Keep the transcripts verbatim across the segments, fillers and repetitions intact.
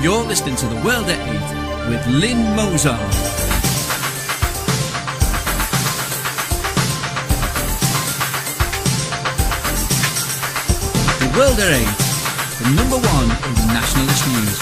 You're listening to The World at eight with Lynn Mozart. The World at eight, the number one in nationalist news.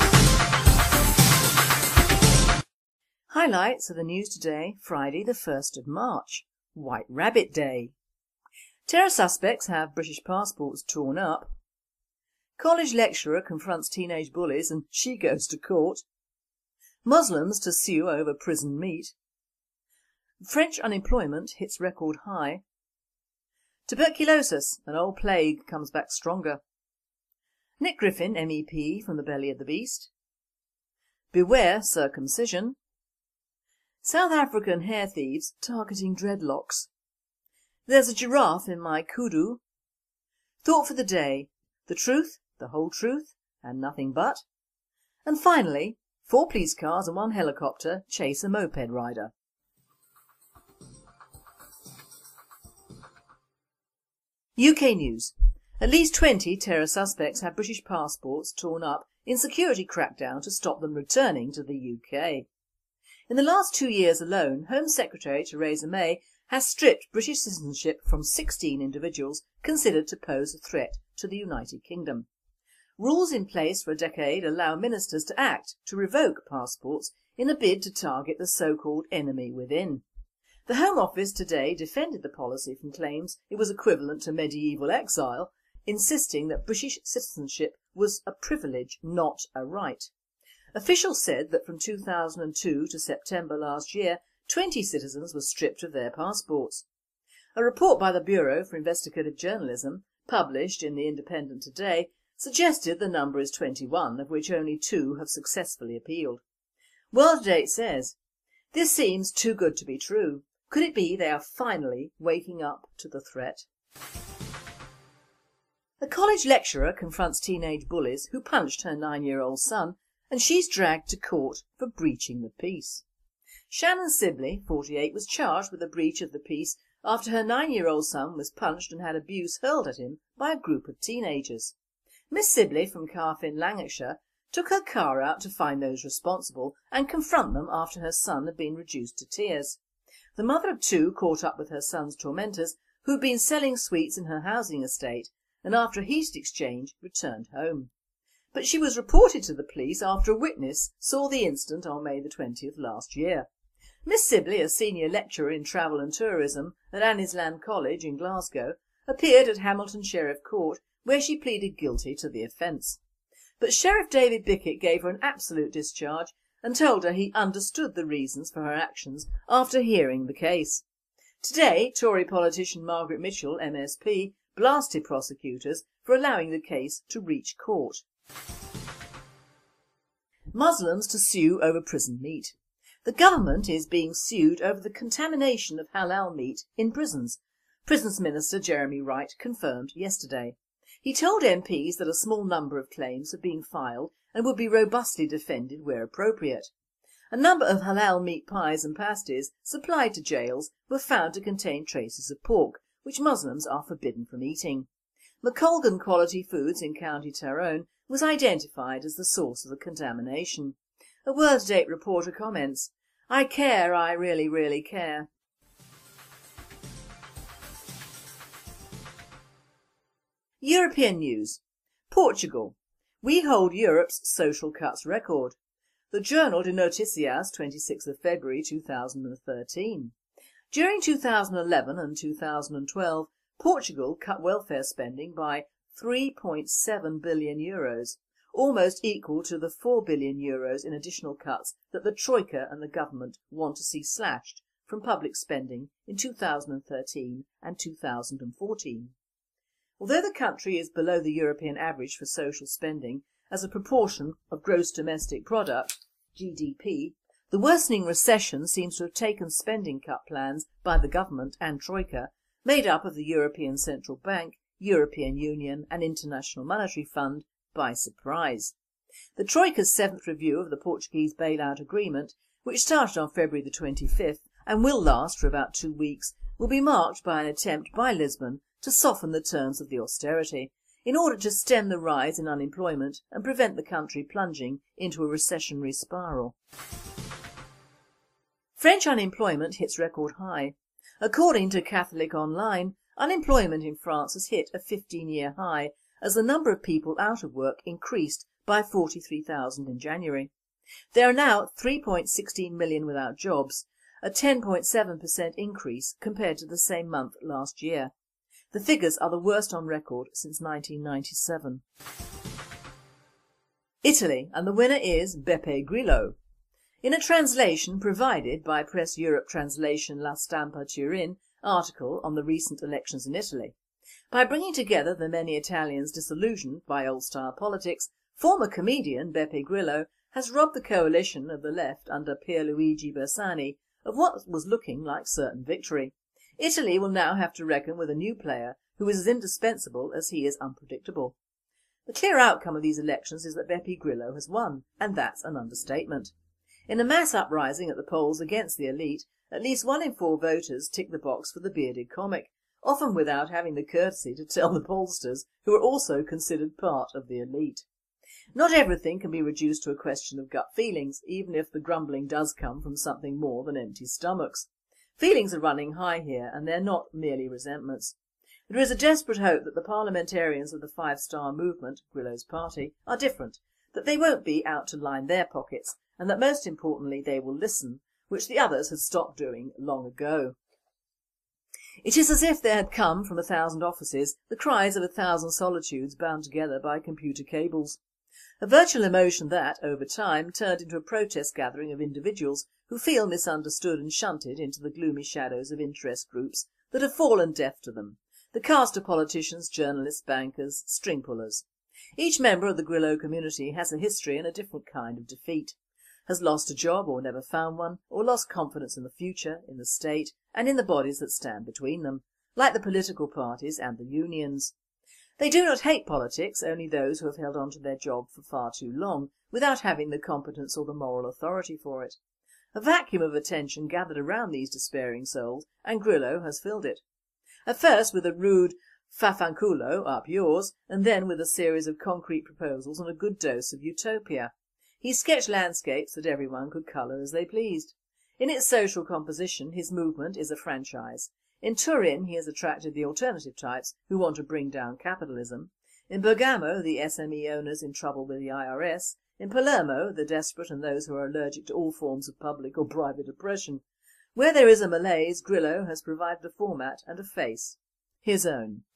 Highlights of the news today, Friday the first of March, White Rabbit Day. Terror suspects have British passports torn up. College lecturer confronts teenage bullies and she goes to court. Muslims to sue over prison meat. French unemployment hits record high. Tuberculosis, an old plague, comes back stronger. Nick Griffin, M E P from the belly of the beast. Beware circumcision. South African hair thieves targeting dreadlocks. There's a giraffe in my kudu. Thought for the day, the truth, the whole truth, and nothing but. And finally, four police cars and one helicopter chase a moped rider. U K news. At least twenty terror suspects have British passports torn up in security crackdown to stop them returning to the U K. In the last two years alone, Home Secretary Theresa May has stripped British citizenship from sixteen individuals considered to pose a threat to the United Kingdom. Rules in place for a decade allow ministers to act to revoke passports in a bid to target the so-called enemy within. The Home Office today defended the policy from claims it was equivalent to medieval exile, insisting that British citizenship was a privilege, not a right. Officials said that from two thousand two to September last year, twenty citizens were stripped of their passports. A report by the Bureau for Investigative Journalism, published in The Independent today, suggested the number is twenty-one, of which only two have successfully appealed. World at eight says, "This seems too good to be true. Could it be they are finally waking up to the threat?" A college lecturer confronts teenage bullies who punched her nine-year-old son, and she's dragged to court for breaching the peace. Shannon Sibley, forty-eight, was charged with a breach of the peace after her nine-year-old son was punched and had abuse hurled at him by a group of teenagers. Miss Sibley from Carfin, Lancashire, took her car out to find those responsible and confront them after her son had been reduced to tears. The mother of two caught up with her son's tormentors, who'd been selling sweets in her housing estate, and after a heated exchange returned home. But she was reported to the police after a witness saw the incident on May the twentieth last year. Miss Sibley, a senior lecturer in travel and tourism at Anniesland College in Glasgow, appeared at Hamilton Sheriff Court, where she pleaded guilty to the offence. But Sheriff David Bickett gave her an absolute discharge and told her he understood the reasons for her actions after hearing the case. Today, Tory politician Margaret Mitchell, M S P, blasted prosecutors for allowing the case to reach court. Muslims to sue over prison meat. The government is being sued over the contamination of halal meat in prisons, Prisons Minister Jeremy Wright confirmed yesterday. He told M Ps that a small number of claims have been filed and would be robustly defended where appropriate. A number of halal meat pies and pasties supplied to jails were found to contain traces of pork, which Muslims are forbidden from eating. McColgan Quality Foods in County Tyrone was identified as the source of the contamination. A World at eight reporter comments, "I care, I really, really care." European news. Portugal. We hold Europe's social cuts record. The Journal de Noticias, twenty-sixth of February two thousand thirteen. During two thousand eleven and two thousand twelve, Portugal cut welfare spending by three point seven billion euros, almost equal to the four billion euros in additional cuts that the Troika and the government want to see slashed from public spending in two thousand thirteen and two thousand fourteen. Although the country is below the European average for social spending as a proportion of gross domestic product, G D P, the worsening recession seems to have taken spending cut plans by the government and Troika, made up of the European Central Bank, European Union and International Monetary Fund, by surprise. The Troika's seventh review of the Portuguese bailout agreement, which started on February the twenty-fifth and will last for about two weeks, will be marked by an attempt by Lisbon to soften the terms of the austerity, in order to stem the rise in unemployment and prevent the country plunging into a recessionary spiral. French unemployment hits record high. According to Catholic Online, unemployment in France has hit a fifteen-year high as the number of people out of work increased by forty-three thousand in January. There are now three point one six million without jobs, a ten point seven percent increase compared to the same month last year. The figures are the worst on record since nineteen ninety-seven. Italy, and the winner is Beppe Grillo. In a translation provided by Press Europe Translation La Stampa Turin article on the recent elections in Italy, by bringing together the many Italians disillusioned by old-style politics, former comedian Beppe Grillo has robbed the coalition of the left under Pierluigi Bersani of what was looking like certain victory. Italy will now have to reckon with a new player who is as indispensable as he is unpredictable. The clear outcome of these elections is that Beppe Grillo has won, and that's an understatement. In a mass uprising at the polls against the elite, at least one in four voters tick the box for the bearded comic, often without having the courtesy to tell the pollsters, who are also considered part of the elite. Not everything can be reduced to a question of gut feelings, even if the grumbling does come from something more than empty stomachs. Feelings are running high here, and they're not merely resentments. There is a desperate hope that the parliamentarians of the Five Star Movement, Grillo's party, are different, that they won't be out to line their pockets, and that most importantly they will listen, which the others had stopped doing long ago. It is as if there had come from a thousand offices the cries of a thousand solitudes bound together by computer cables. A virtual emotion that, over time, turned into a protest gathering of individuals who feel misunderstood and shunted into the gloomy shadows of interest groups that have fallen deaf to them, the caste of politicians, journalists, bankers, string pullers. Each member of the Grillo community has a history and a different kind of defeat, has lost a job or never found one, or lost confidence in the future, in the state, and in the bodies that stand between them, like the political parties and the unions. They do not hate politics, only those who have held on to their job for far too long, without having the competence or the moral authority for it. A vacuum of attention gathered around these despairing souls, and Grillo has filled it. At first with a rude "Fafanculo, up yours," and then with a series of concrete proposals and a good dose of utopia. He sketched landscapes that everyone could colour as they pleased. In its social composition, his movement is a franchise. In Turin he has attracted the alternative types who want to bring down capitalism. In Bergamo, the S M E owners in trouble with the I R S. In Palermo, the desperate and those who are allergic to all forms of public or private oppression. Where there is a malaise, Grillo has provided a format and a face. His own.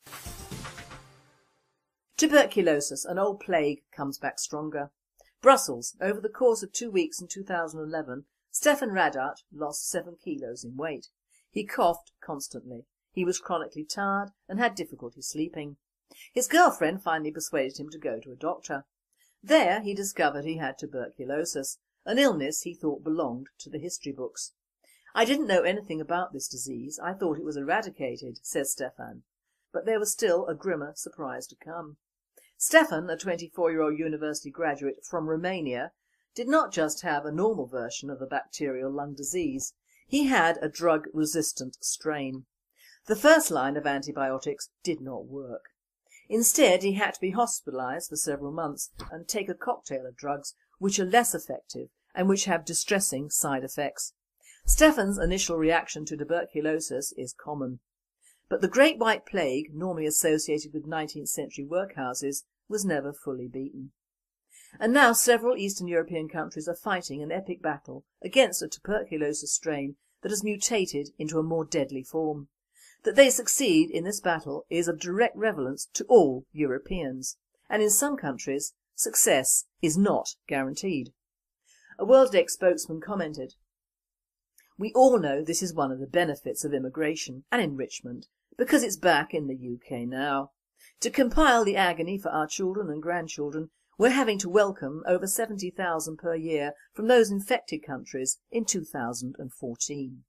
Tuberculosis, an old plague, comes back stronger. Brussels. Over the course of two weeks in two thousand eleven, Stefan Radaut lost seven kilos in weight. He coughed constantly. He was chronically tired and had difficulty sleeping. His girlfriend finally persuaded him to go to a doctor. There he discovered he had tuberculosis, an illness he thought belonged to the history books. "I didn't know anything about this disease. I thought it was eradicated," says Stefan. But there was still a grimmer surprise to come. Stefan, a twenty-four-year-old university graduate from Romania, did not just have a normal version of the bacterial lung disease. He had a drug-resistant strain. The first line of antibiotics did not work. Instead, he had to be hospitalised for several months and take a cocktail of drugs which are less effective and which have distressing side effects. Stefan's initial reaction to tuberculosis is common. But the Great White Plague, normally associated with nineteenth century workhouses, was never fully beaten. And now several Eastern European countries are fighting an epic battle against a tuberculosis strain that has mutated into a more deadly form. That they succeed in this battle is of direct relevance to all Europeans, and in some countries success is not guaranteed. A WorldEx spokesman commented, "We all know this is one of the benefits of immigration and enrichment, because it's back in the U K now. To compile the agony for our children and grandchildren, we're having to welcome over seventy thousand per year from those infected countries in two thousand fourteen.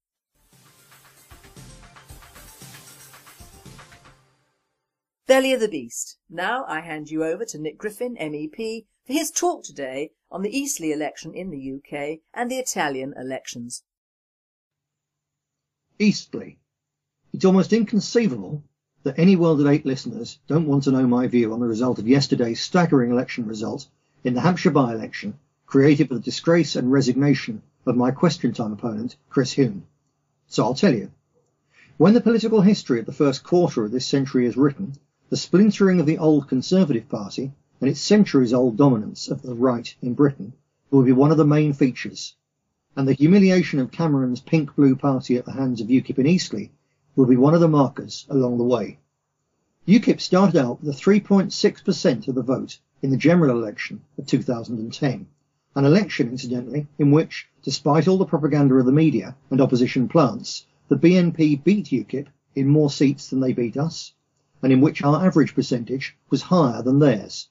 Belly of the Beast. Now I hand you over to Nick Griffin, M E P, for his talk today on the Eastleigh election in the U K and the Italian elections. Eastleigh. It's almost inconceivable that any World at eight listeners don't want to know my view on the result of yesterday's staggering election result in the Hampshire by-election, created for the disgrace and resignation of my Question Time opponent, Chris Huhne. So I'll tell you. When the political history of the first quarter of this century is written, the splintering of the old Conservative Party and its centuries-old dominance of the right in Britain will be one of the main features, and the humiliation of Cameron's pink-blue party at the hands of UKIP in Eastleigh will be one of the markers along the way. UKIP started out with a three point six percent of the vote in the general election of two thousand ten, an election, incidentally, in which, despite all the propaganda of the media and opposition plants, the B N P beat UKIP in more seats than they beat us, and in which our average percentage was higher than theirs.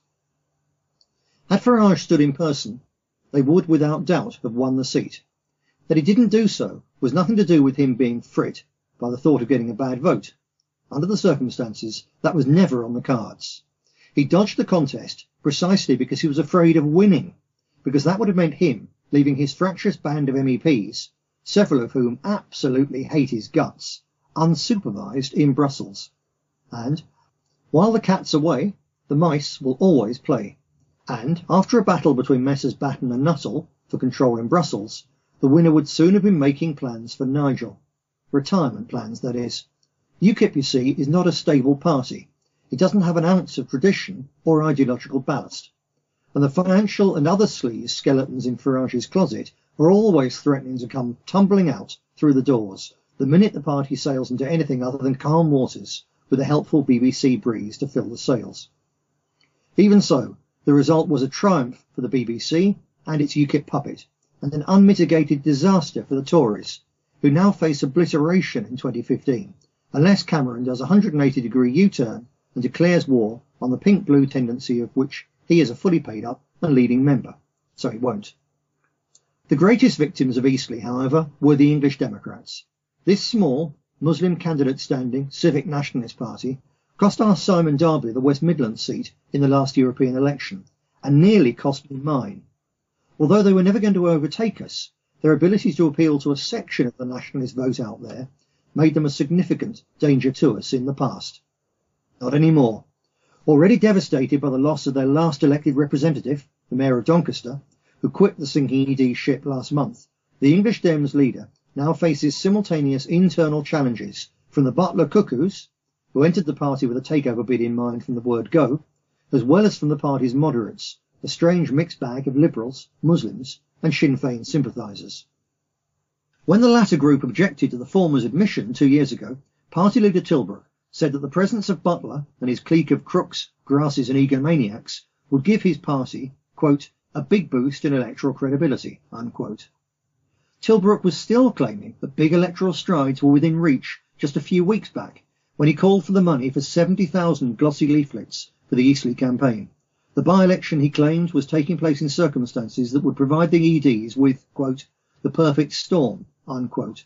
Had Farage stood in person, they would without doubt have won the seat. That he didn't do so was nothing to do with him being frit by the thought of getting a bad vote. Under the circumstances, that was never on the cards. He dodged the contest precisely because he was afraid of winning, because that would have meant him leaving his fractious band of M E Ps, several of whom absolutely hate his guts, unsupervised in Brussels. And, while the cat's away, the mice will always play. And, after a battle between Messrs Batten and Nuttall for control in Brussels, the winner would soon have been making plans for Nigel. Retirement plans, that is. UKIP, you see, is not a stable party. It doesn't have an ounce of tradition or ideological ballast. And the financial and other sleaze skeletons in Farage's closet are always threatening to come tumbling out through the doors the minute the party sails into anything other than calm waters, with a helpful B B C breeze to fill the sails. Even so, the result was a triumph for the B B C and its UKIP puppet, and an unmitigated disaster for the Tories, who now face obliteration in twenty fifteen, unless Cameron does a one hundred eighty degree U-turn and declares war on the pink-blue tendency of which he is a fully paid up and leading member. So he won't. The greatest victims of Eastleigh, however, were the English Democrats. This small, Muslim candidate-standing Civic Nationalist Party cost our Simon Darby the West Midlands seat in the last European election, and nearly cost me mine. Although they were never going to overtake us, their ability to appeal to a section of the nationalist vote out there made them a significant danger to us in the past. Not anymore. Already devastated by the loss of their last elected representative, the Mayor of Doncaster, who quit the sinking E D ship last month, the English Dems leader now faces simultaneous internal challenges from the Butler Cuckoos, who entered the party with a takeover bid in mind from the word go, as well as from the party's moderates, a strange mixed bag of Liberals, Muslims and Sinn Féin sympathisers. When the latter group objected to the former's admission two years ago, party leader Tilbrook said that the presence of Butler and his clique of crooks, grasses and egomaniacs would give his party, quote, a big boost in electoral credibility, unquote. Tilbrook was still claiming that big electoral strides were within reach just a few weeks back, when he called for the money for seventy thousand glossy leaflets for the Eastleigh campaign. The by-election, he claimed, was taking place in circumstances that would provide the E Ds with, quote, the perfect storm, unquote.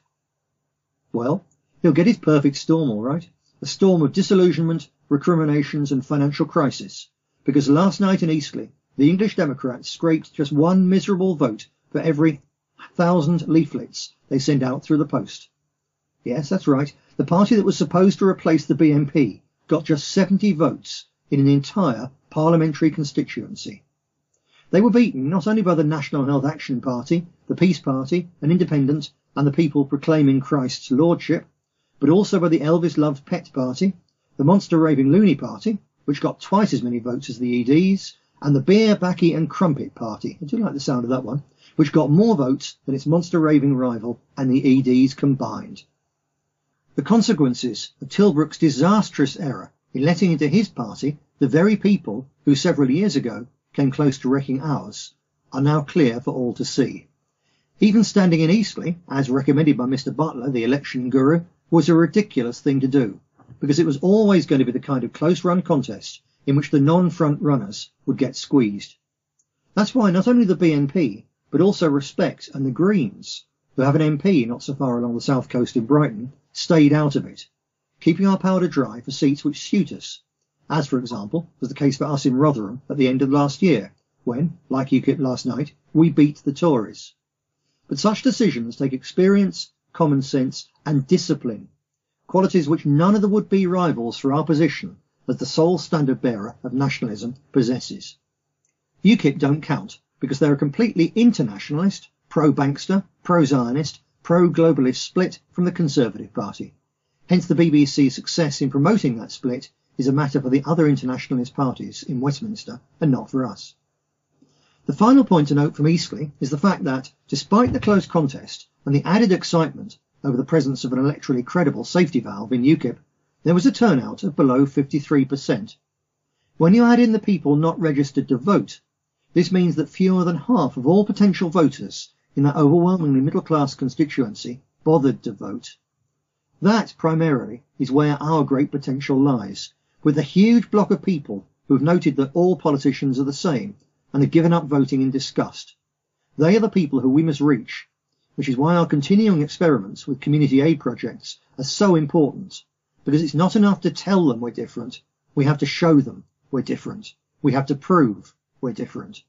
Well, he'll get his perfect storm, all right. A storm of disillusionment, recriminations and financial crisis, because last night in Eastleigh, the English Democrats scraped just one miserable vote for every thousand leaflets they send out through the post. Yes, that's right. The party that was supposed to replace the B N P got just seventy votes in an entire parliamentary constituency. They were beaten not only by the National Health Action Party, the Peace Party, an independent, and the people proclaiming Christ's lordship, but also by the Elvis-loved Pet Party, the monster-raving Loony Party, which got twice as many votes as the E Ds, and the Beer, Baccy and Crumpet Party, I do like the sound of that one, which got more votes than its monster-raving rival and the E Ds combined. The consequences of Tilbrook's disastrous error in letting into his party the very people who several years ago came close to wrecking ours are now clear for all to see. Even standing in Eastleigh, as recommended by Mister Butler, the election guru, was a ridiculous thing to do, because it was always going to be the kind of close-run contest in which the non-front runners would get squeezed. That's why not only the B N P, but also Respect and the Greens, who have an M P not so far along the south coast in Brighton, stayed out of it, keeping our powder dry for seats which suit us, as, for example, was the case for us in Rotherham at the end of last year, when, like UKIP last night, we beat the Tories. But such decisions take experience, common sense and discipline. qualities which none of the would-be rivals for our position as the sole standard-bearer of nationalism possesses. UKIP don't count because they're a completely internationalist, pro-bankster, pro-Zionist, pro-globalist split from the Conservative Party. Hence the B B C's success in promoting that split is a matter for the other internationalist parties in Westminster and not for us. The final point to note from Eastleigh is the fact that, despite the close contest and the added excitement over the presence of an electorally credible safety valve in UKIP, there was a turnout of below fifty-three percent. When you add in the people not registered to vote, this means that fewer than half of all potential voters in that overwhelmingly middle-class constituency bothered to vote. That, primarily, is where our great potential lies, with a huge block of people who have noted that all politicians are the same and have given up voting in disgust. They are the people who we must reach, which is why our continuing experiments with community aid projects are so important, because it's not enough to tell them we're different, we have to show them we're different. We have to prove we're different.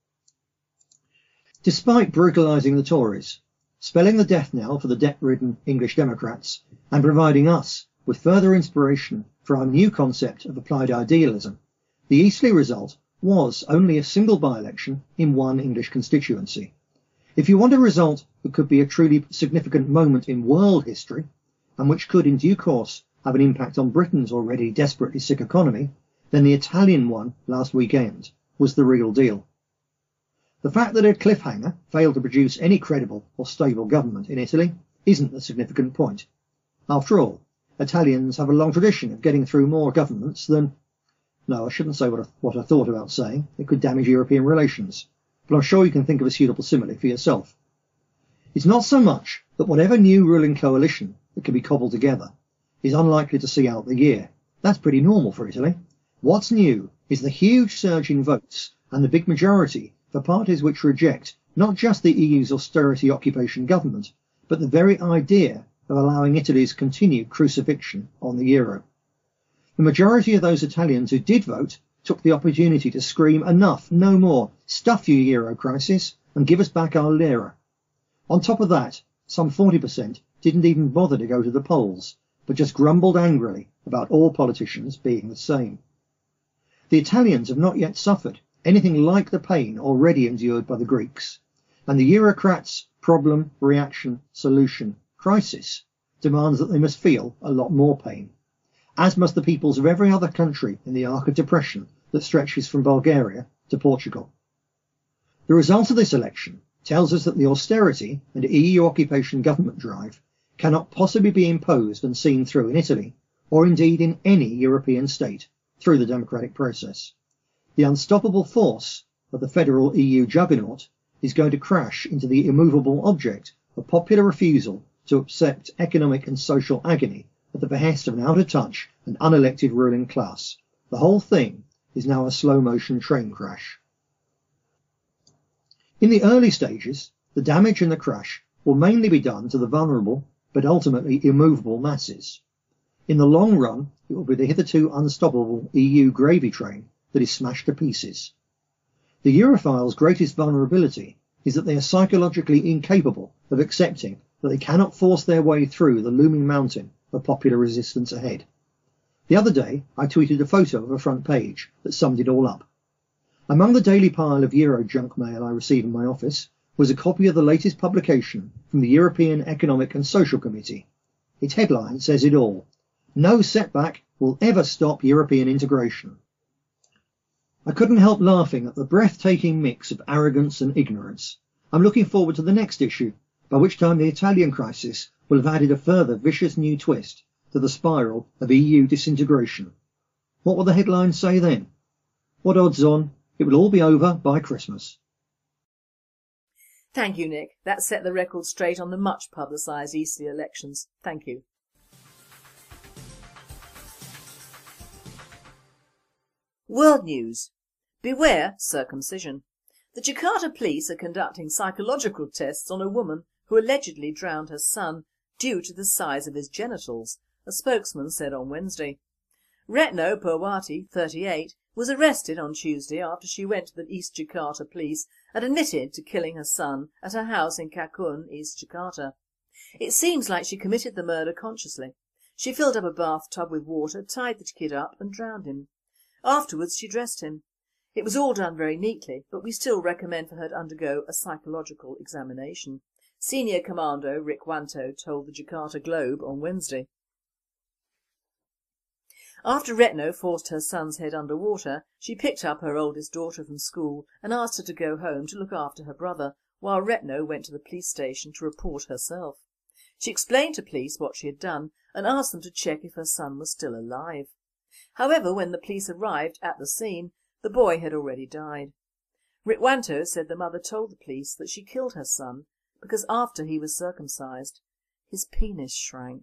Despite brutalising the Tories, spelling the death knell for the debt-ridden English Democrats, and providing us with further inspiration for our new concept of applied idealism, the Eastleigh result was only a single by-election in one English constituency. If you want a result that could be a truly significant moment in world history, and which could in due course have an impact on Britain's already desperately sick economy, then the Italian one last weekend was the real deal. The fact that a cliffhanger failed to produce any credible or stable government in Italy isn't the significant point. After all, Italians have a long tradition of getting through more governments than... No, I shouldn't say what I, what I thought about saying. It could damage European relations. But I'm sure you can think of a suitable simile for yourself. It's not so much that whatever new ruling coalition that can be cobbled together is unlikely to see out the year. That's pretty normal for Italy. What's new is the huge surge in votes and the big majority for parties which reject not just the E U's austerity occupation government, but the very idea of allowing Italy's continued crucifixion on the euro. The majority of those Italians who did vote took the opportunity to scream, enough, no more, stuff you euro crisis, and give us back our lira. On top of that, some forty percent didn't even bother to go to the polls, but just grumbled angrily about all politicians being the same. The Italians have not yet suffered anything like the pain already endured by the Greeks, and the Eurocrats' problem, reaction, solution, crisis demands that they must feel a lot more pain, as must the peoples of every other country in the arc of depression that stretches from Bulgaria to Portugal. The result of this election tells us that the austerity and E U occupation government drive cannot possibly be imposed and seen through in Italy, or indeed in any European state, through the democratic process. The unstoppable force of the federal E U juggernaut is going to crash into the immovable object of popular refusal to accept economic and social agony at the behest of an out-of-touch and unelected ruling class. The whole thing is now a slow-motion train crash. In the early stages, the damage and the crash will mainly be done to the vulnerable but ultimately immovable masses. In the long run, it will be the hitherto unstoppable E U gravy train that is smashed to pieces. The Europhiles' greatest vulnerability is that they are psychologically incapable of accepting that they cannot force their way through the looming mountain of popular resistance ahead. The other day, I tweeted a photo of a front page that summed it all up. Among the daily pile of Euro junk mail I receive in my office was a copy of the latest publication from the European Economic and Social Committee. Its headline says it all. No setback will ever stop European integration. I couldn't help laughing at the breathtaking mix of arrogance and ignorance. I'm looking forward to the next issue, by which time the Italian crisis will have added a further vicious new twist to the spiral of E U disintegration. What will the headlines say then? What odds on it will all be over by Christmas? Thank you, Nick. That set the record straight on the much publicised Eastleigh elections. Thank you. World news. Beware circumcision. The Jakarta police are conducting psychological tests on a woman who allegedly drowned her son due to the size of his genitals, a spokesman said on Wednesday. Retno Purwati, thirty-eight, was arrested on Tuesday after she went to the East Jakarta police and admitted to killing her son at her house in Kakun, East Jakarta. It seems like she committed the murder consciously. She filled up a bathtub with water, tied the kid up and drowned him. Afterwards she dressed him. It was all done very neatly, but we still recommend for her to undergo a psychological examination. Senior Commando Rick Wanto told the Jakarta Globe on Wednesday. After Retno forced her son's head under water, she picked up her oldest daughter from school and asked her to go home to look after her brother, while Retno went to the police station to report herself. She explained to police what she had done and asked them to check if her son was still alive. However, when the police arrived at the scene, the boy had already died. Ritwanto said the mother told the police that she killed her son because after he was circumcised, his penis shrank.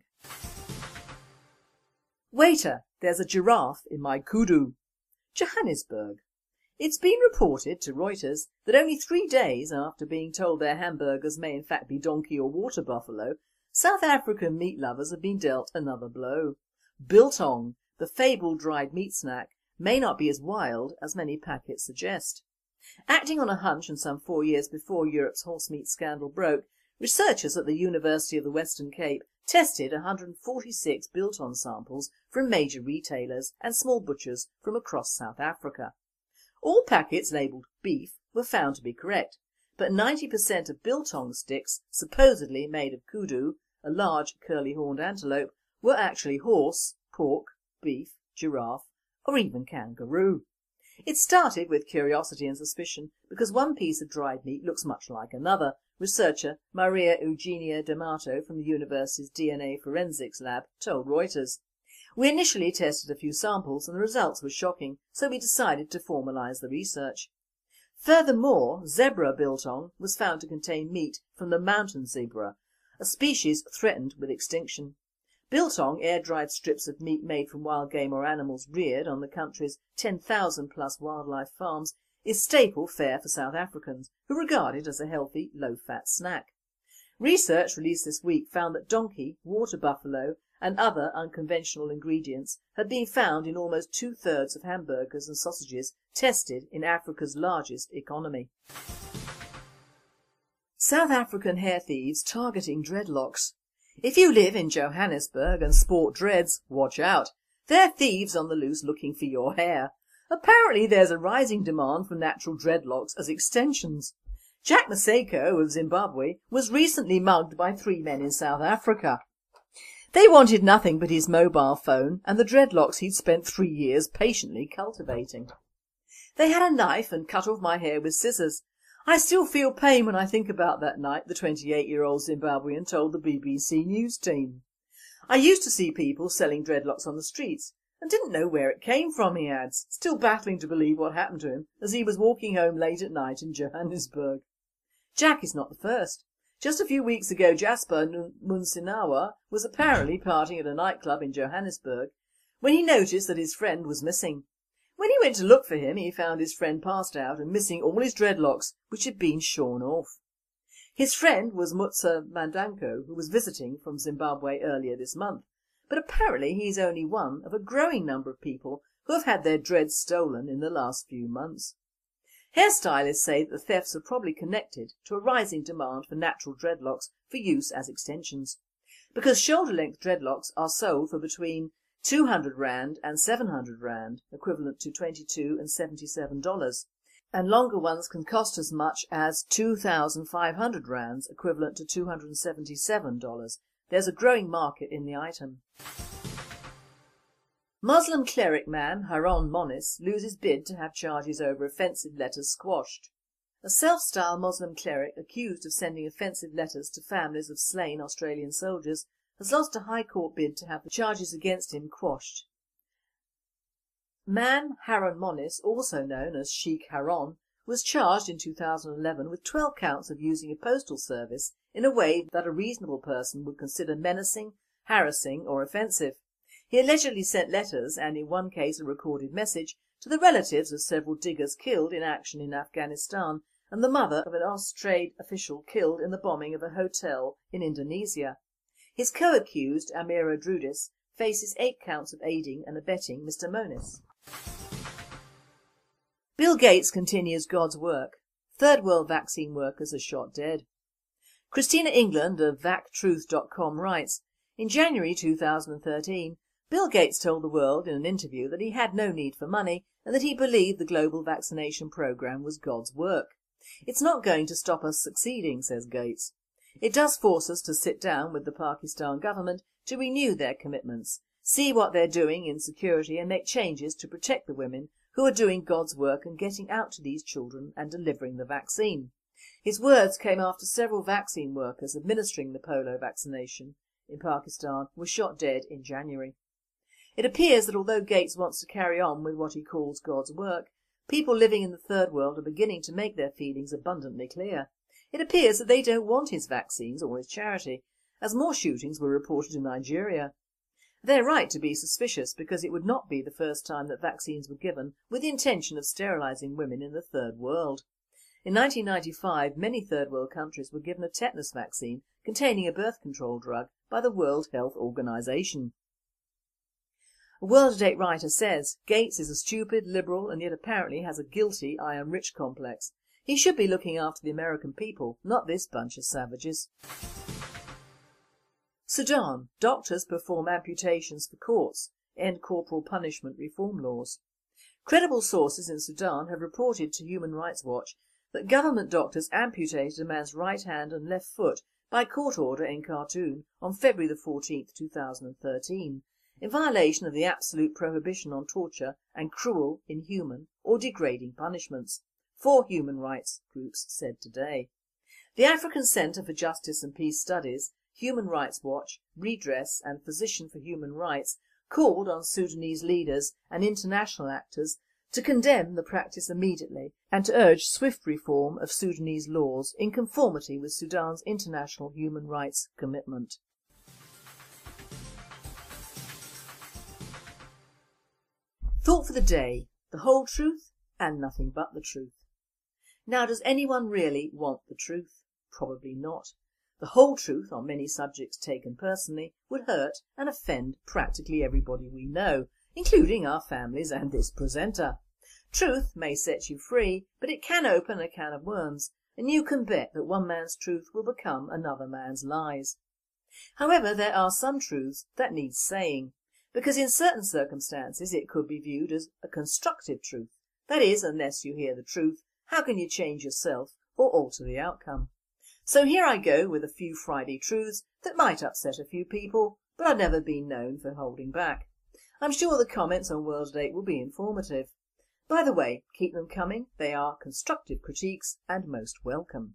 Waiter, there's a giraffe in my kudu. Johannesburg. It's been reported to Reuters that only three days after being told their hamburgers may in fact be donkey or water buffalo, South African meat lovers have been dealt another blow. Biltong, the fabled dried meat snack, may not be as wild as many packets suggest. Acting on a hunch and some four years before Europe's horse meat scandal broke, researchers at the University of the Western Cape tested one hundred forty-six biltong samples from major retailers and small butchers from across South Africa. All packets labelled beef were found to be correct, but ninety percent of biltong sticks, supposedly made of kudu, a large curly-horned antelope, were actually horse, pork, beef, giraffe or even kangaroo. It started with curiosity and suspicion because one piece of dried meat looks much like another, researcher Maria Eugenia D'Amato from the university's D N A forensics lab told Reuters. We initially tested a few samples and the results were shocking, so we decided to formalise the research. Furthermore, zebra biltong was found to contain meat from the mountain zebra, a species threatened with extinction. Biltong, air-dried strips of meat made from wild game or animals reared on the country's ten thousand plus wildlife farms, is staple fare for South Africans, who regard it as a healthy, low-fat snack. Research released this week found that donkey, water buffalo and other unconventional ingredients had been found in almost two-thirds of hamburgers and sausages tested in Africa's largest economy. South African hair thieves targeting dreadlocks. If you live in Johannesburg and sport dreads, watch out. They're thieves on the loose looking for your hair. Apparently there's a rising demand for natural dreadlocks as extensions. Jack Maseko of Zimbabwe was recently mugged by three men in South Africa. They wanted nothing but his mobile phone and the dreadlocks he'd spent three years patiently cultivating. They had a knife and cut off my hair with scissors. I still feel pain when I think about that night, the twenty-eight-year-old Zimbabwean told the B B C News team. I used to see people selling dreadlocks on the streets and didn't know where it came from, he adds, still battling to believe what happened to him as he was walking home late at night in Johannesburg. Jack is not the first. Just a few weeks ago, Jasper Munsinawa was apparently partying at a nightclub in Johannesburg when he noticed that his friend was missing. When he went to look for him, he found his friend passed out and missing all his dreadlocks, which had been shorn off. His friend was Mutsa Mandanko, who was visiting from Zimbabwe earlier this month, but apparently he's only one of a growing number of people who have had their dreads stolen in the last few months. Hairstylists say that the thefts are probably connected to a rising demand for natural dreadlocks for use as extensions, because shoulder-length dreadlocks are sold for between two hundred rand and seven hundred rand, equivalent to twenty-two and seventy-seven dollars, and longer ones can cost as much as two thousand five hundred rands, equivalent to two hundred seventy-seven dollars. There's a growing market in the item. Muslim cleric man Haron Monis loses bid to have charges over offensive letters squashed. A self-styled Muslim cleric accused of sending offensive letters to families of slain Australian soldiers has lost a High Court bid to have the charges against him quashed. Man Haron Monis, also known as Sheikh Haron, was charged in two thousand eleven with twelve counts of using a postal service in a way that a reasonable person would consider menacing, harassing or offensive. He allegedly sent letters, and in one case a recorded message, to the relatives of several diggers killed in action in Afghanistan and the mother of an Austrade official killed in the bombing of a hotel in Indonesia. His co-accused, Amira Drudis, faces eight counts of aiding and abetting Mister Monis. Bill Gates continues God's work. Third world vaccine workers are shot dead. Christina England of vac truth dot com writes, In January two thousand thirteen, Bill Gates told the world in an interview that he had no need for money and that he believed the global vaccination programme was God's work. It's not going to stop us succeeding, says Gates. It does force us to sit down with the Pakistan government to renew their commitments, see what they're doing in security and make changes to protect the women who are doing God's work and getting out to these children and delivering the vaccine. His words came after several vaccine workers administering the polio vaccination in Pakistan were shot dead in January. It appears that although Gates wants to carry on with what he calls God's work, people living in the third world are beginning to make their feelings abundantly clear. It appears that they don't want his vaccines or his charity, as more shootings were reported in Nigeria. They're right to be suspicious because it would not be the first time that vaccines were given with the intention of sterilising women in the third world. In nineteen ninety-five, many third world countries were given a tetanus vaccine containing a birth control drug by the World Health Organization. A World-A-Date writer says, Gates is a stupid liberal and yet apparently has a guilty I am rich complex. He should be looking after the American people, not this bunch of savages. Sudan. Doctors perform amputations for courts. End corporal punishment reform laws. Credible sources in Sudan have reported to Human Rights Watch that government doctors amputated a man's right hand and left foot by court order in Khartoum on February the fourteenth, two thousand thirteen, in violation of the absolute prohibition on torture and cruel, inhuman or degrading punishments, four human rights groups said today. The African Centre for Justice and Peace Studies, Human Rights Watch, Redress and Physician for Human Rights called on Sudanese leaders and international actors to condemn the practice immediately and to urge swift reform of Sudanese laws in conformity with Sudan's international human rights commitment. Thought for the day: the whole truth and nothing but the truth. Now, does anyone really want the truth? Probably not. The whole truth on many subjects taken personally would hurt and offend practically everybody we know, including our families and this presenter. Truth may set you free, but it can open a can of worms, and you can bet that one man's truth will become another man's lies. However, there are some truths that need saying, because in certain circumstances it could be viewed as a constructive truth. That is, unless you hear the truth, how can you change yourself or alter the outcome? So here I go with a few Friday truths that might upset a few people, but I've never been known for holding back. I'm sure the comments on World-A-Date will be informative. By the way, keep them coming. They are constructive critiques and most welcome.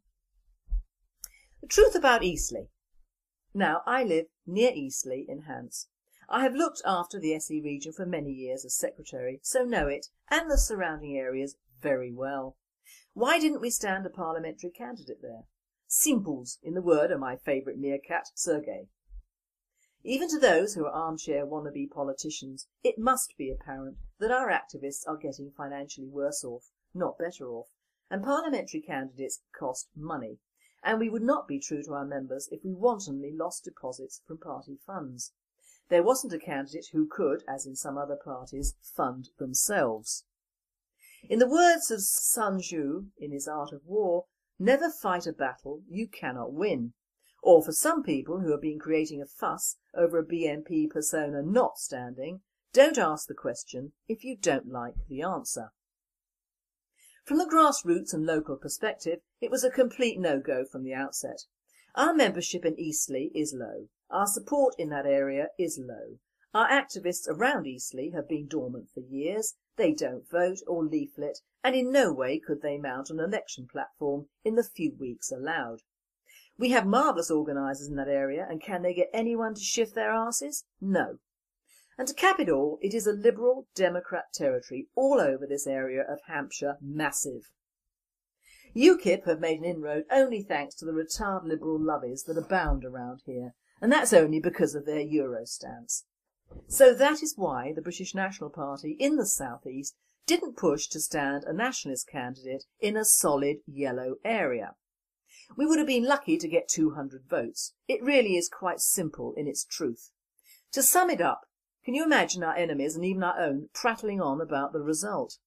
The truth about Eastleigh. Now, I live near Eastleigh in Hants. I have looked after the S E region for many years as secretary, so know it and the surrounding areas very well. Why didn't we stand a parliamentary candidate there? Simples, in the word of my favourite meerkat, Sergei. Even to those who are armchair wannabe politicians, it must be apparent that our activists are getting financially worse off, not better off, and parliamentary candidates cost money, and we would not be true to our members if we wantonly lost deposits from party funds. There wasn't a candidate who could, as in some other parties, fund themselves. In the words of Sun Tzu in his Art of War, never fight a battle you cannot win. Or for some people who have been creating a fuss over a B N P persona not standing, don't ask the question if you don't like the answer. From the grassroots and local perspective, it was a complete no-go from the outset. Our membership in Eastleigh is low. Our support in that area is low. Our activists around Eastleigh have been dormant for years. They don't vote or leaflet, and in no way could they mount an election platform in the few weeks allowed. We have marvellous organisers in that area, and can they get anyone to shift their arses? No. And to cap it all, it is a Liberal Democrat territory all over this area of Hampshire massive. UKIP have made an inroad only thanks to the retard Liberal lovies that abound around here, and that's only because of their Euro stance. So that is why the British National Party in the South East didn't push to stand a nationalist candidate in a solid yellow area. We would have been lucky to get two hundred votes. It really is quite simple in its truth. To sum it up, can you imagine our enemies and even our own prattling on about the result?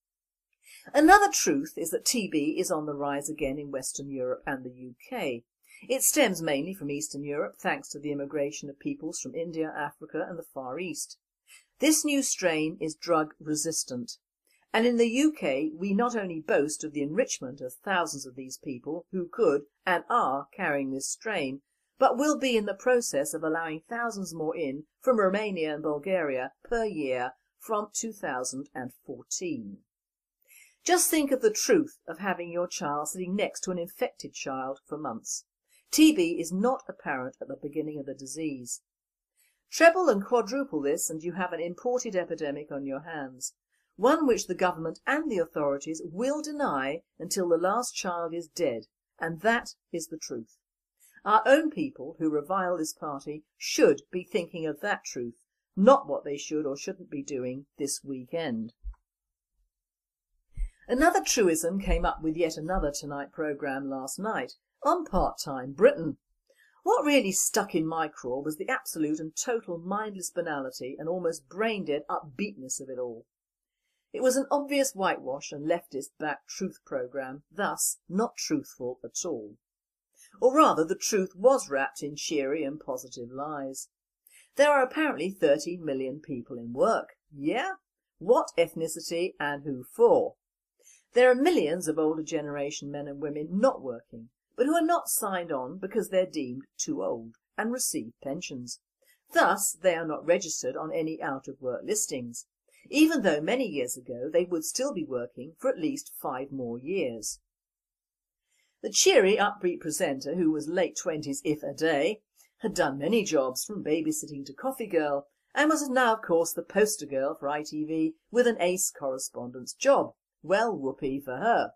Another truth is that T B is on the rise again in Western Europe and the U K. It stems mainly from Eastern Europe thanks to the immigration of peoples from India, Africa and the Far East. This new strain is drug resistant, and in the U K we not only boast of the enrichment of thousands of these people who could and are carrying this strain, but will be in the process of allowing thousands more in from Romania and Bulgaria per year from two thousand fourteen. Just think of the truth of having your child sitting next to an infected child for months. T B is not apparent at the beginning of the disease. Treble and quadruple this and you have an imported epidemic on your hands, one which the government and the authorities will deny until the last child is dead, and that is the truth. Our own people who revile this party should be thinking of that truth, not what they should or shouldn't be doing this weekend. Another truism came up with yet another Tonight programme last night on Part-Time Britain. What really stuck in my craw was the absolute and total mindless banality and almost brain-dead upbeatness of it all. It was an obvious whitewash and leftist-backed truth programme, thus not truthful at all. Or rather, the truth was wrapped in cheery and positive lies. There are apparently thirteen million people in work. Yeah? What ethnicity and who for? There are millions of older generation men and women not working, but who are not signed on because they're deemed too old and receive pensions. Thus, they are not registered on any out-of-work listings, even though many years ago they would still be working for at least five more years. The cheery, upbeat presenter, who was late twenties if a day, had done many jobs from babysitting to coffee girl, and was now of course the poster girl for I T V with an ace correspondence job. Well, whoopee for her.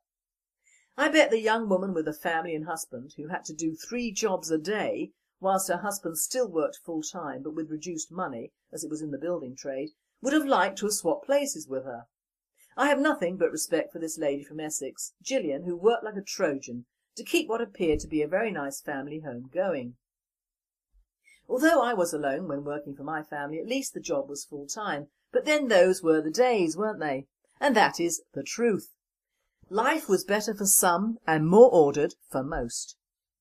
I bet the young woman with a family and husband who had to do three jobs a day whilst her husband still worked full time but with reduced money as it was in the building trade would have liked to have swapped places with her. I have nothing but respect for this lady from Essex, Gillian, who worked like a Trojan to keep what appeared to be a very nice family home going. Although I was alone when working for my family, at least the job was full time, but then those were the days, weren't they? And that is the truth. Life was better for some and more ordered for most.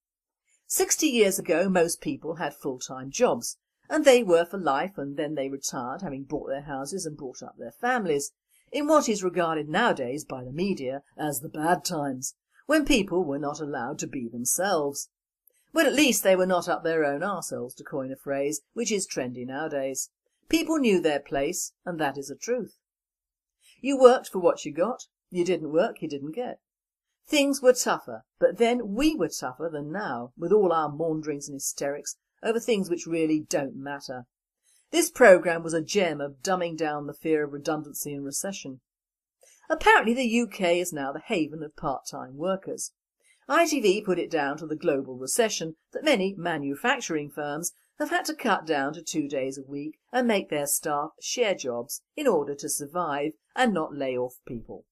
Sixty years ago most people had full-time jobs, and they were for life, and then they retired, having bought their houses and brought up their families, in what is regarded nowadays by the media as the bad times, when people were not allowed to be themselves. But at least they were not up their own arseholes, to coin a phrase which is trendy nowadays. People knew their place, and that is a truth. You worked for what you got, you didn't work, you didn't get. Things were tougher, but then we were tougher than now, with all our maunderings and hysterics over things which really don't matter. This programme was a gem of dumbing down the fear of redundancy and recession. Apparently the U K is now the haven of part-time workers. I T V put it down to the global recession that many manufacturing firms have had to cut down to two days a week and make their staff share jobs in order to survive and not lay off people.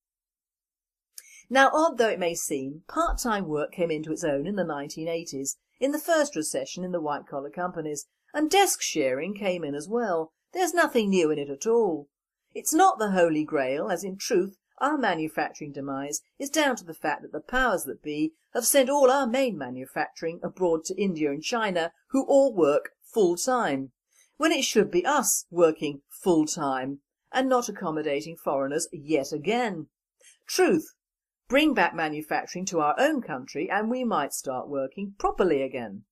Now, odd though it may seem, part-time work came into its own in the nineteen eighties, in the first recession in the white-collar companies, and desk sharing came in as well. There's nothing new in it at all. It's not the holy grail, as in truth our manufacturing demise is down to the fact that the powers that be have sent all our main manufacturing abroad to India and China, who all work full-time, when it should be us working full-time and not accommodating foreigners yet again. Truth. Bring back manufacturing to our own country and we might start working properly again.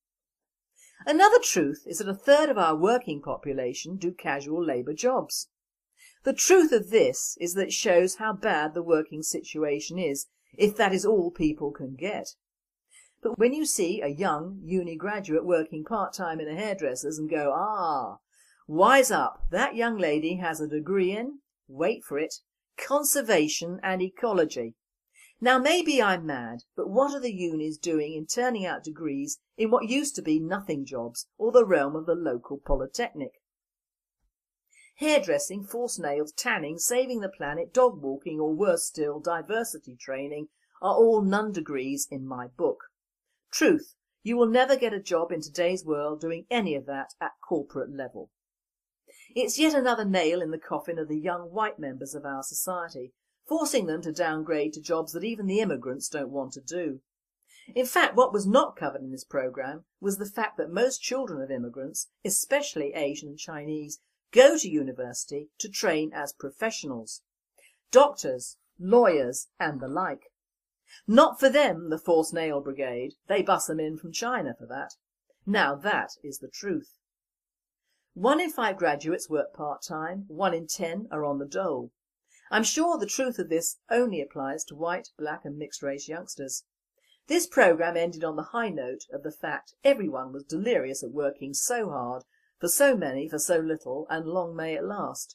Another truth is that a third of our working population do casual labour jobs. The truth of this is that it shows how bad the working situation is, if that is all people can get. But when you see a young uni graduate working part-time in a hairdresser's and go, ah, wise up, that young lady has a degree in, wait for it, conservation and ecology. Now maybe I'm mad, but what are the unis doing in turning out degrees in what used to be nothing jobs or the realm of the local polytechnic? Hairdressing, false nails, tanning, saving the planet, dog walking or worse still diversity training are all none degrees in my book. Truth, you will never get a job in today's world doing any of that at corporate level. It's yet another nail in the coffin of the young white members of our society, forcing them to downgrade to jobs that even the immigrants don't want to do. In fact, what was not covered in this programme was the fact that most children of immigrants, especially Asian and Chinese, go to university to train as professionals. Doctors, lawyers and the like. Not for them, the forced nail brigade, they bus them in from China for that. Now that is the truth. One in five graduates work part-time, one in ten are on the dole. I'm sure the truth of this only applies to white, black and mixed race youngsters. This programme ended on the high note of the fact everyone was delirious at working so hard, for so many, for so little, and long may it last.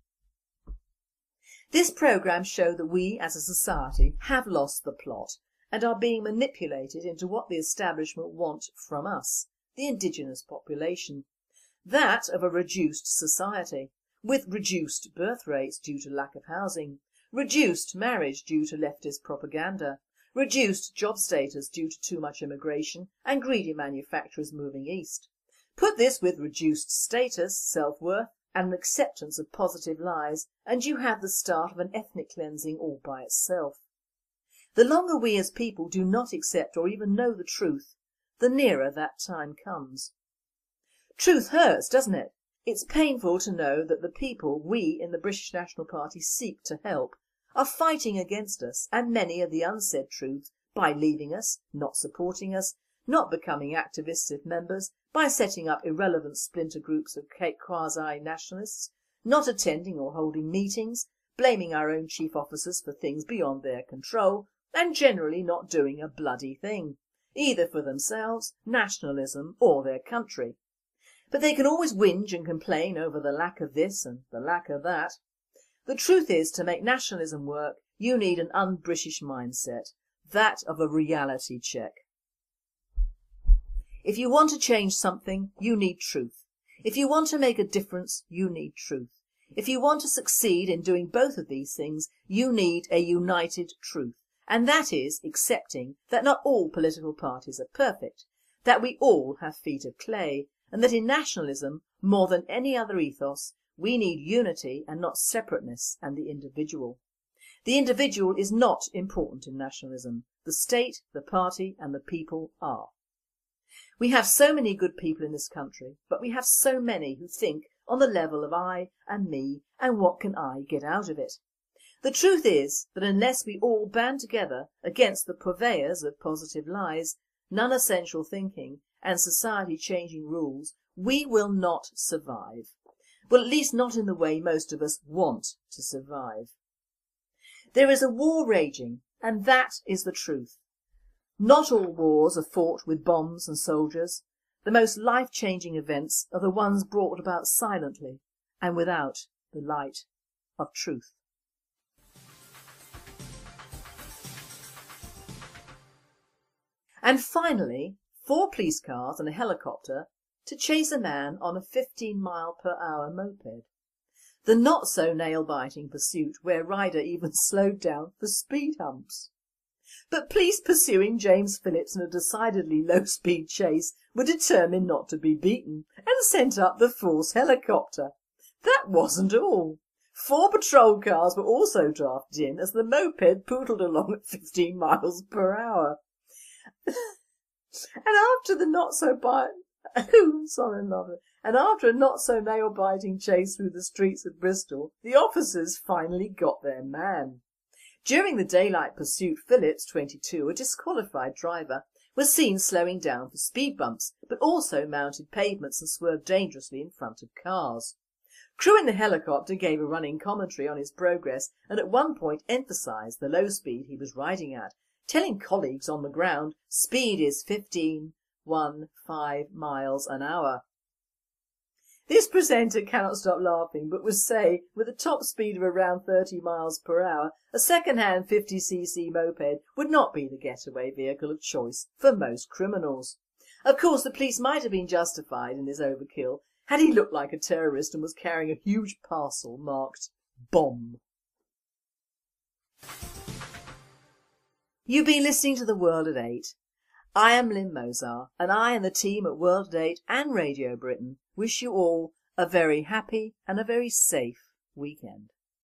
This programme showed that we as a society have lost the plot and are being manipulated into what the establishment want from us, the indigenous population. That of a reduced society, with reduced birth rates due to lack of housing, reduced marriage due to leftist propaganda, reduced job status due to too much immigration and greedy manufacturers moving east. Put this with reduced status, self-worth and an acceptance of positive lies and you have the start of an ethnic cleansing all by itself. The longer we as people do not accept or even know the truth, the nearer that time comes. Truth hurts, doesn't it? It's painful to know that the people we in the British National Party seek to help are fighting against us and many of the unsaid truths by leaving us, not supporting us, not becoming activistic members, by setting up irrelevant splinter groups of quasi-nationalists, not attending or holding meetings, blaming our own chief officers for things beyond their control, and generally not doing a bloody thing, either for themselves, nationalism or their country. But they can always whinge and complain over the lack of this and the lack of that. The truth is, to make nationalism work, you need an un-British mindset, that of a reality check. If you want to change something, you need truth. If you want to make a difference, you need truth. If you want to succeed in doing both of these things, you need a united truth. And that is accepting that not all political parties are perfect, that we all have feet of clay, and that in nationalism, more than any other ethos, we need unity and not separateness and the individual. The individual is not important in nationalism. The state, the party and the people are. We have so many good people in this country, but we have so many who think on the level of I and me and what can I get out of it. The truth is that unless we all band together against the purveyors of positive lies, non-essential thinking and society-changing rules, we will not survive. Well, at least not in the way most of us want to survive. There is a war raging, and that is the truth. Not all wars are fought with bombs and soldiers. The most life-changing events are the ones brought about silently and without the light of truth. And finally, four police cars and a helicopter to chase a man on a fifteen mile per hour moped. The not so nail-biting pursuit where rider even slowed down for speed humps. But police pursuing James Phillips in a decidedly low-speed chase were determined not to be beaten and sent up the force helicopter. That wasn't all. Four patrol cars were also drafted in as the moped pootled along at fifteen miles per hour. And after the not so bite, sorry, love it. And after a not so nail biting chase through the streets of Bristol, the officers finally got their man. During the daylight pursuit, Phillips, twenty-two, a disqualified driver, was seen slowing down for speed bumps, but also mounted pavements and swerved dangerously in front of cars. Crew in the helicopter gave a running commentary on his progress and at one point emphasised the low speed he was riding at, telling colleagues on the ground speed is fifteen, one, five miles an hour. This presenter cannot stop laughing but would say with a top speed of around thirty miles per hour, a second-hand fifty c c moped would not be the getaway vehicle of choice for most criminals. Of course the police might have been justified in this overkill had he looked like a terrorist and was carrying a huge parcel marked bomb. You've been listening to The World at eight. I am Lynn Mozart, and I and the team at World at eight and Radio Britain wish you all a very happy and a very safe weekend.